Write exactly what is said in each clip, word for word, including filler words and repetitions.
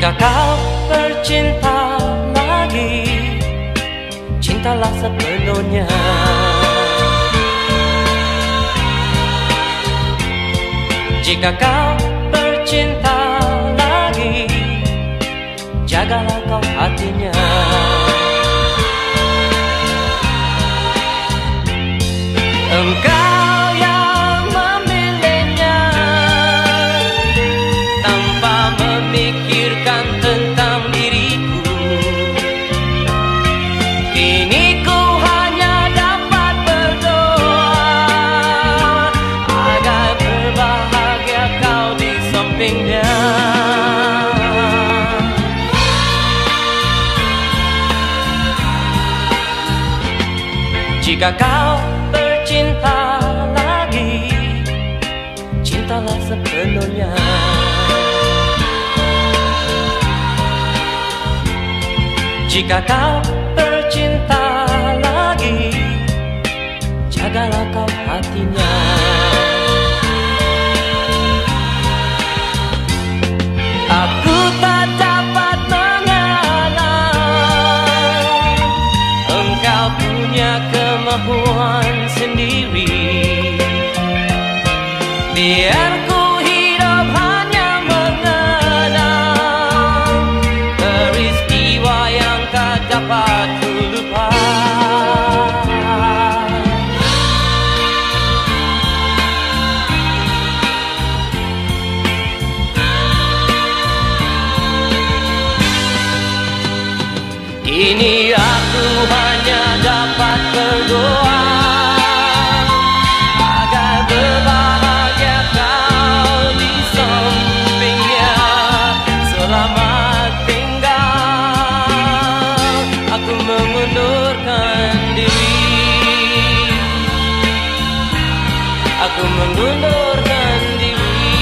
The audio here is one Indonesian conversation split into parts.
Jika kau bercinta lagi, cintalah sepenuhnya. Jika kau bercinta lagi, jagalah kau hatinya. Engkau yang memilihnya tanpa memikirkan tentang diriku. Kini ku hanya dapat berdoa agar berbahagia kau di sampingnya. Jika kau bercinta lagi, cintalah sepenuhnya. Jika kau bercinta lagi, jagalah kau hatinya. Aku tak dapat mengalah, engkau punya kemampuan sendiri. Biar ku hidup hanya mengenang peristiwa yang tak dapat ku lupa. Kini aku hanya dapat berdoa agar berbahagia kau di sampingnya. Selamat tinggal, aku mengundurkan diri. Aku mengundurkan diri.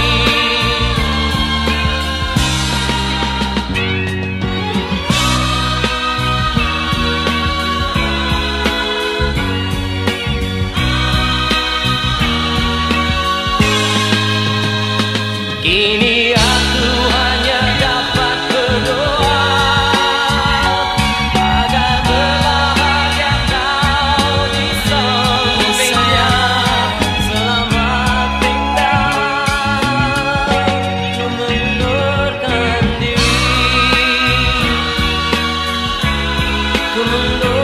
Kini aku hanya dapat berdoa agar berbahagia kau di sampingnya. Selamat tinggal, ku mengundurkan diri. Ku mengundurkan